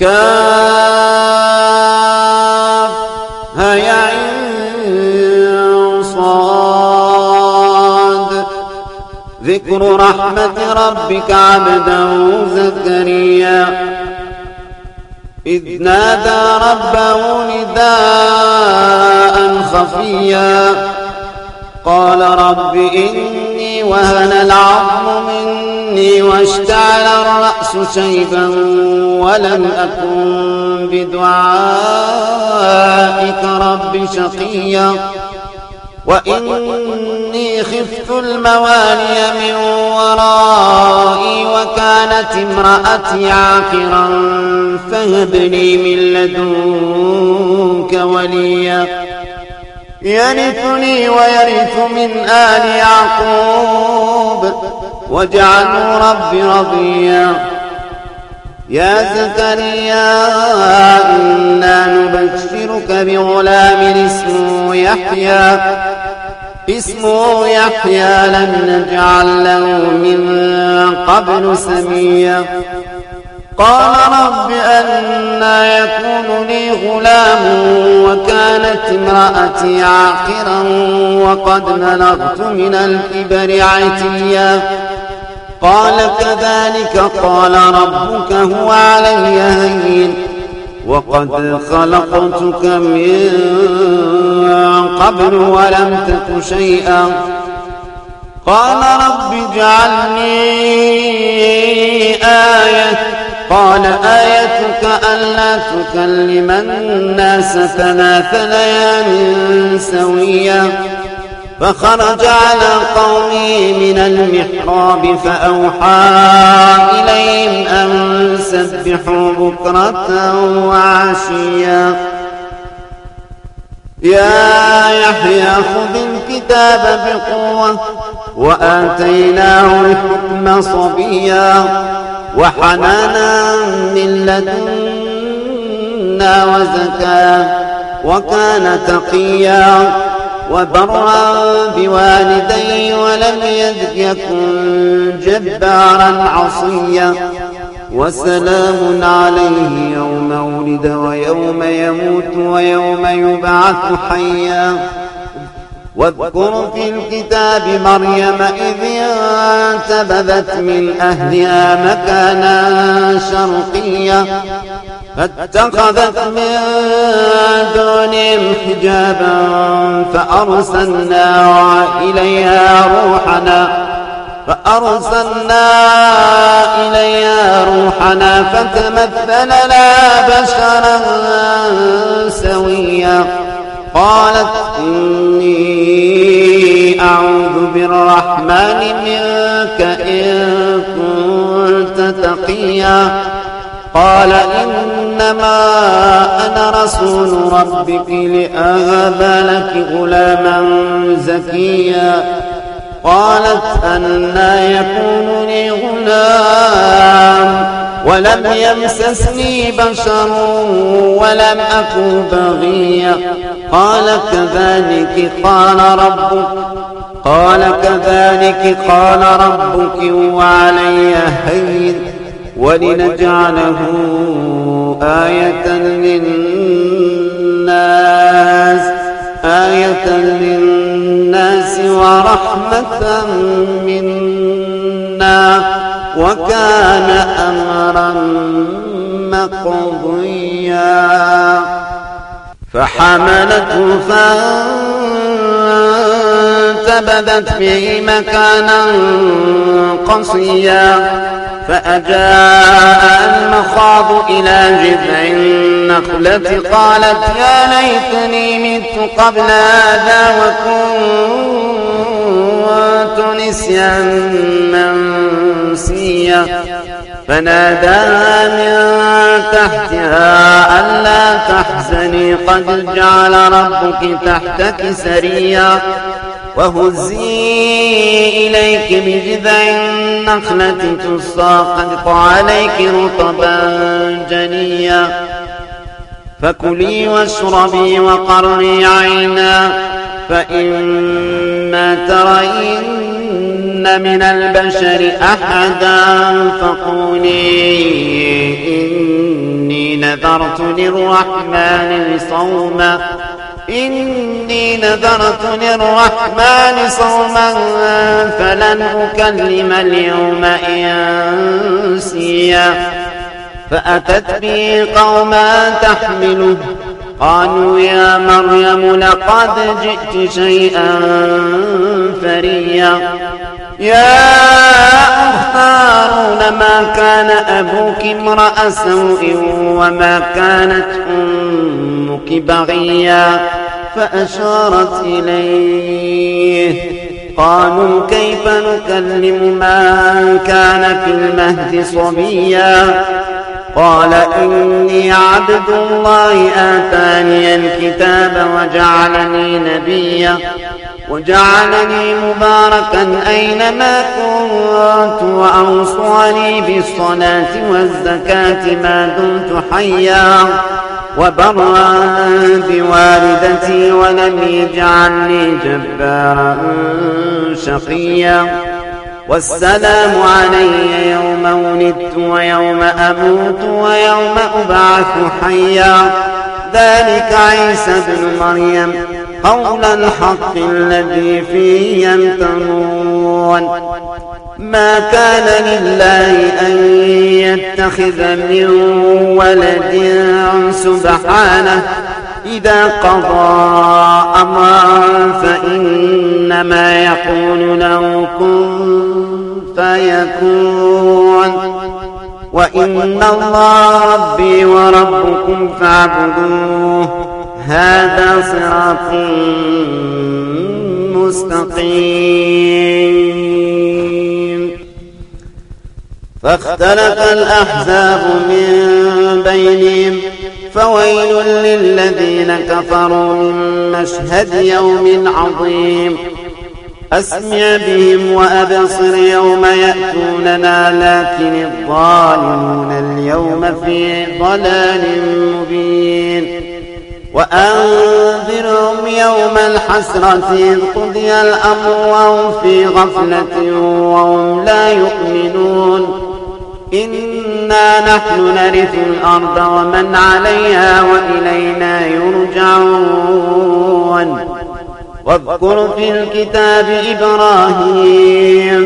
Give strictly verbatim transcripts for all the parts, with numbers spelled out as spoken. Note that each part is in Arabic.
كافها يا عين صاد. ذكر رحمة ربك عبده زكريا إذ نادى ربه نداء خفيا قال رب إني وهن العظم مني واشتعل الرأس شيبا ولم أكن بدعائك رب شقيا وإني خفت الموالي من ورائي وكانت امرأتي عاقرا فهب لي من لدنك وليا يرثني ويرث من آل يعقوب واجعله رب رضيا. يا زكريا إنا نبشرك بغلام اسمه يحيى اسمه يحيى لم نجعل له من قبل سميا. قال رب أنى يكون لي غلام وكانت امرأتي عاقرا وقد بلغت من الكبر عتيا. قال كذلك قال ربك هو علي هين وقد خلقتك من قبل ولم تك شيئا. قال رب اجعلني آية قال آيتك ألا تكلم الناس ثلاث ليال سويا. فخرج على قومه من المحراب فأوحى إليهم أن سبحوا بكرة وعشيا. يا يحيى خذ الكتاب بقوة وآتيناه الحكم صبيا وحنانا من لدنا وزكاة وكان تقيا وبرا بوالديه ولم يكن جبارا عصيا. وسلام عليه يوم ولد ويوم يموت ويوم يبعث حيا. واذكر في الكتاب مريم إذ انتبذت من أهلها مكانا شرقيا فاتخذت من دونهم حجابا فأرسلنا إليها روحنا فأرسلنا إليها روحنا فتمثل لها بشرا سويا. قالت إني أعوذ بالرحمن منك إن كنت تقيا. قال إنما أنا رسول ربك لأهب لك غلاما زكيا. قالت أنى يكون لي غلام ولم يمسسني بشر ولم أكن بغيا. قال كذلك قال ربك قال كذلك قال ربك وعلي هين ولنجعله آية للناس آية للناس ورحمة منا وكان أمرا مقضيا. فحملته فانتبذت به مكانا قصيا. فأجاء المخاض إلى جذع النخلة قالت يا ليتني مت قبل هذا وكنت نسيا منسيا. فناداها من تحتها ألا تحزني قد جعل ربك تحتك سريا. وهزي إليك بجذع النخلة تساقط عليك رطبا جنيا. فكلي واشربي وقري عينا فإما ترين من البشر أحدا فقولي إني نذرت للرحمن صوما إني نذرت للرحمن صوما فلن أكلم اليوم إنسيا فأتت به قوما تحمله قالوا يا مريم لقد جئت شيئا فريا يا أخت هارون ما كان أبوك امرأ سوء وما كانت أمك بغيا فأشارت إليه قالوا كيف نكلم من كان في المهد صبيا قال إني عبد الله آتاني الكتاب وجعلني نبيا وجعلني مباركا أينما كنت وأوصاني بالصلاة والزكاة ما دمت حيا وبرا بوالدتي ولم يجعلني جبارا شقيا والسلام علي يوم ولدت ويوم أموت ويوم أبعث حيا ذلك عيسى ابن مريم قول الحق الذي فيه يمترون ما كان لله أن يتخذ من ولد سبحانه إذا قضى أمرا فإنما يقول له كن فيكون وإن الله ربي وربكم فاعبدوه هذا صراط مستقيم فاختلف الأحزاب من بينهم فويل للذين كفروا من مشهد يوم عظيم أسمع بهم وأبصر يوم يأتوننا لكن الظالمون اليوم في ضلال مبين وأنذرهم يوم الحسرة إذ قضي الأمر وهم في غفلة وهم لا يؤمنون إنا نحن نرث الأرض ومن عليها وإلينا يرجعون واذكر في الكتاب إبراهيم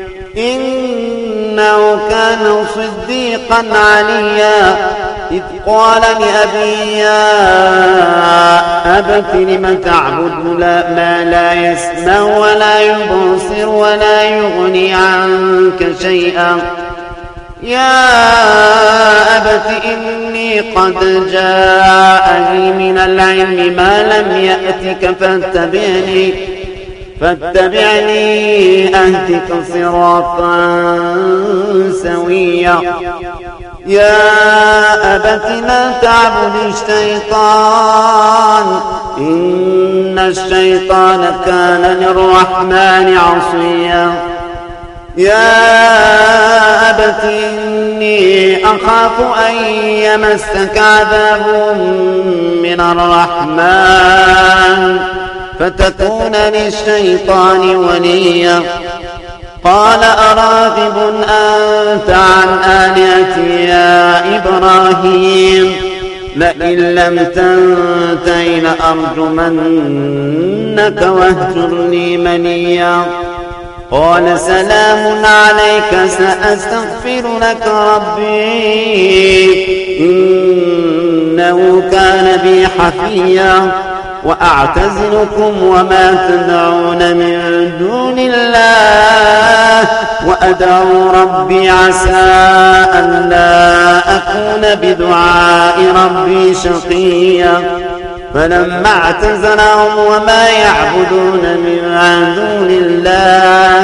إنه كان صديقا عليا إذ قال لأبي يا أبت لم تعبد ما لا يسمع ولا يبصر ولا يغني عنك شيئا يا أبت إني قد جاءني من العلم ما لم يأتك فاتبعني فاتبعني أهدك صراطا سويا يا أبت لا تعبد الشيطان إن الشيطان كان للرحمن عصيا يا أبت إني أخاف أن يمسك عذاب من الرحمن فتكون للشيطان وليا قال أراغب أنت عن آلهتي يا إبراهيم لئن لم تنته لأرجمنك واهجرني مليا قال سلام عليك سأستغفر لك ربي إنه كان بي حفيا وأعتزلكم وما تدعون من دون الله وأدعو ربي عسى أن لا أكون بدعاء ربي شقيا فلما اعتزلهم وما يعبدون من دون الله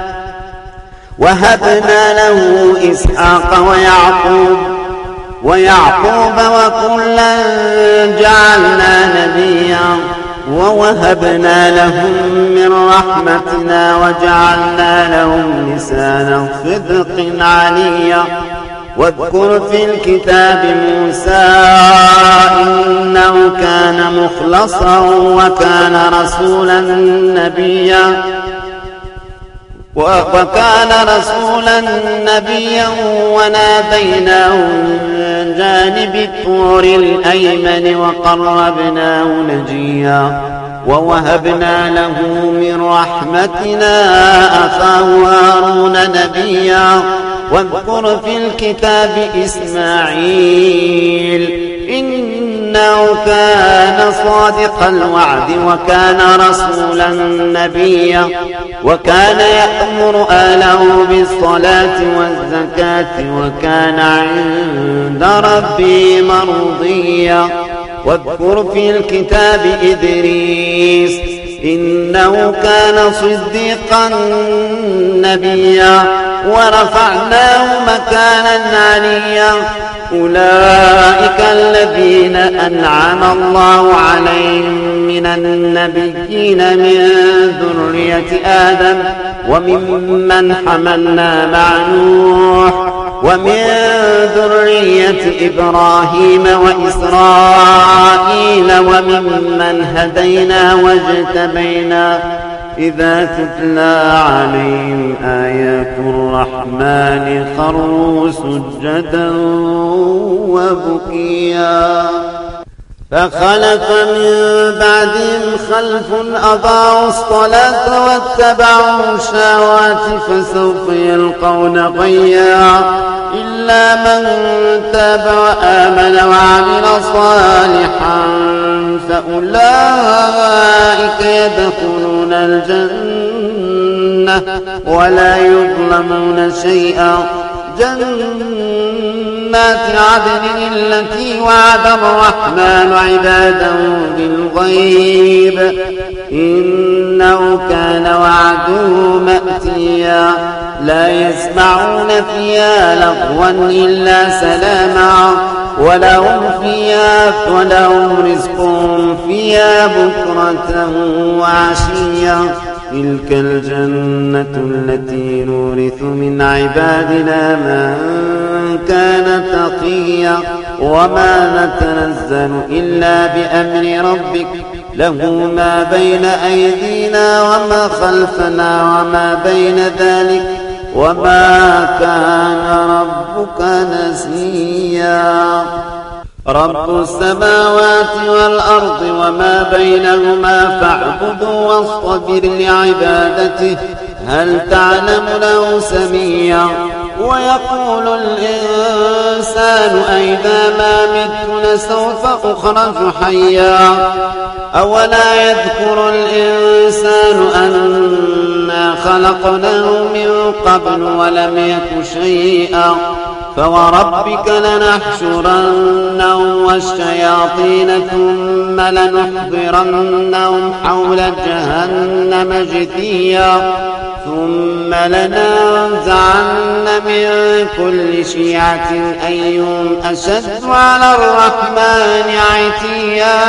وهبنا له إسحاق ويعقوب ويعقوب وكلا جعلنا نبيا ووهبنا لهم من رحمتنا وجعلنا لهم لسانا صدق عليا واذكر في الكتاب موسى إنه كان مخلصا وكان رسولا نبيا وكان رسولا نبيا وناديناه من جانب الطور الأيمن وقربناه نجيا ووهبنا له من رحمتنا أخاه هارون نبيا واذكر في الكتاب إسماعيل إنه كان صادق الوعد وكان رسولا نبيا وكان يأمر أهله بالصلاة والزكاة وكان عند ربه مرضيا واذكر في الكتاب إدريس إنه كان صديقا نبيا ورفعناه مكانا عليا أولئك الذين أنعم الله عليهم من النبيين من ذرية آدم وممن حملنا مع نوح ومن ذرية إبراهيم وإسرائيل وممن هدينا واجتبينا إذا تتلى عليهم آيات الرحمن خروا سجدا وبكيا فخلف من بعدهم خلف أضاعوا الصلاة واتبعوا الشهوات فسوف يلقون غيا إلا من تاب وآمن وعمل صالحا فأولئك يدخلون الجنة ولا يظلمون شيئا جنات عدن التي وعد الرحمن عباده بالغيب إنه كان وعده مأتيا لا يسمعون فيها لغوا إلا سلاما ولهم فيها ولهم رزقهم فيها بكرة وعشيا تلك الجنة التي نورث من عبادنا من كان تقيا وما نتنزل إلا بأمر ربك له ما بين أيدينا وما خلفنا وما بين ذلك وما كان ربك نسيا رب السماوات والأرض وما بينهما فاعبده واصطبر لعبادته هل تعلم له سميا ويقول الإنسان أئذا ما مت لسوف أخرج حيا أولا يذكر الإنسان أنا خلقناه من قبل ولم يك شيئا فوربك لنحشرنهم والشياطين ثم لنحضرنهم حول جهنم جثيا ثم لننزعن من كل شيعة أيهم أشد على الرحمن عتيا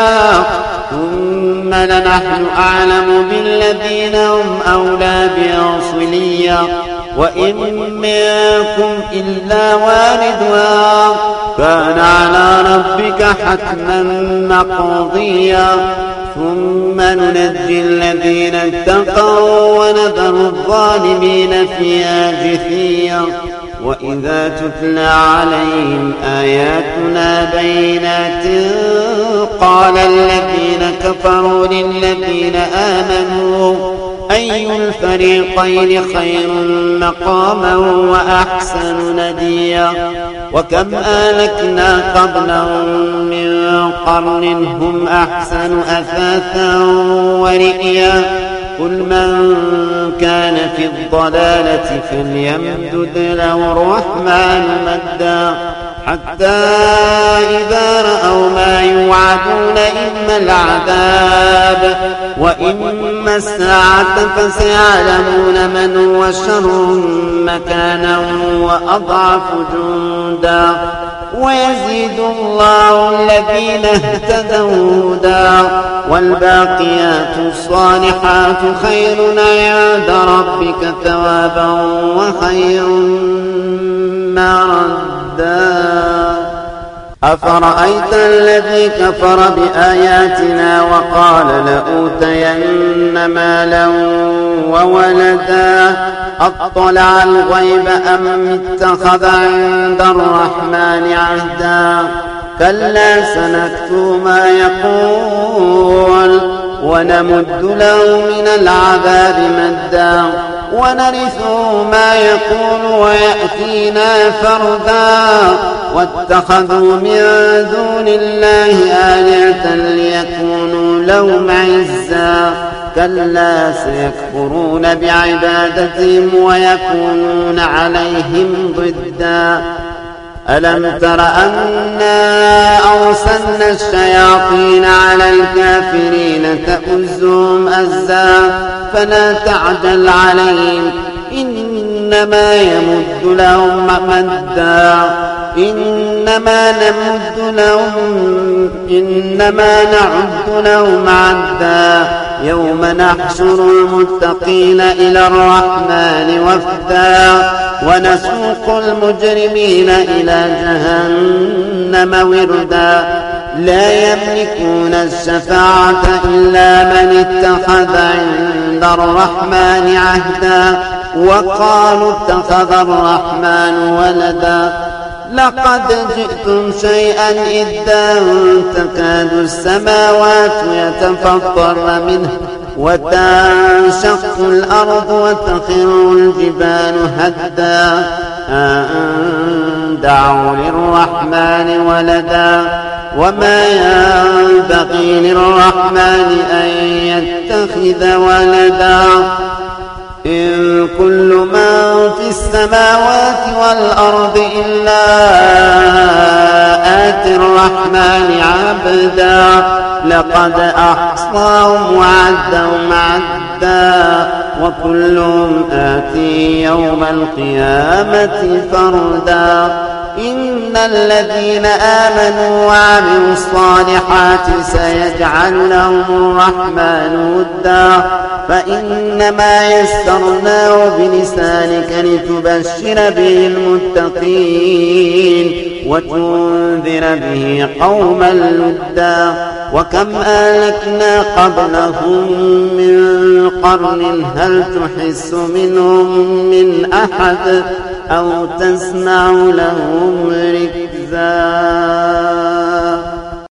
ثم لنحن أعلم بالذين هم أولى بها صليا وإن منكم إلا واردها كان على ربك حتما مقضيا ثم ننجي الذين اتقوا ونذر الظالمين فيها جثيا وإذا تتلى عليهم آياتنا بينات قال الذين كفروا للذين آمنوا أي الفريقين خير مقاما وأحسن نديا وكم آلكنا قبلهم من قرن هم أحسن أثاثا ورئيا قل من كان في الضلالة فليمدد له الرحمن مدا حتى إذا رأوا ما يوعدون إما العذاب وإما الساعة فسيعلمون من هو شر مكانا وأضعف جندا ويزيد الله الذين اهتدوا هدى والباقيات الصالحات خير عند ربك ثوابا وخير مردا أفرأيت الذي كفر بآياتنا وقال لأوتين مالا وولدا أطلع الغيب أم اتخذ عند الرحمن عهدا كلا سنكتب ما يقول ونمد له من العذاب مدا ونرثه ما يقول ويأتينا فردا واتخذوا من دون الله آلهة ليكونوا لهم عزا كلا سيكفرون بعبادتهم ويكونون عليهم ضدا ألم تر أنا أرسلنا الشياطين على الكافرين تؤزهم أزا فلا تعجل عليهم إنما يمد لهم مدا إنما نمد لهم إنما نعد لهم عدا يوم نحشر المتقين إلى الرحمن وفدا ونسوق المجرمين إلى جهنم وردا لا يملكون الشفاعة إلا من اتخذ عند الرحمن عهدا وقالوا اتخذ الرحمن ولدا لقد جئتم شيئا إدا تكاد السماوات يتفطرن منه وتنشق الأرض وتخر الجبال هدا أن دعوا للرحمن ولدا وما ينبغي للرحمن أن يتخذ ولدا إن كل من في السماوات والأرض إلا آتي الرحمن عبدا لقد أحصاهم وعدهم عدا وكلهم آتي يوم القيامة فردا إن الذين آمنوا وعملوا الصالحات سيجعل لهم الرحمن ودا فإنما يسرناه بلسانك لتبشر به المتقين وتنذر به قوما لدا وكم أهلكنا قبلهم من قرن هل تحس منهم من أحد أو تسمع لهم ركزا.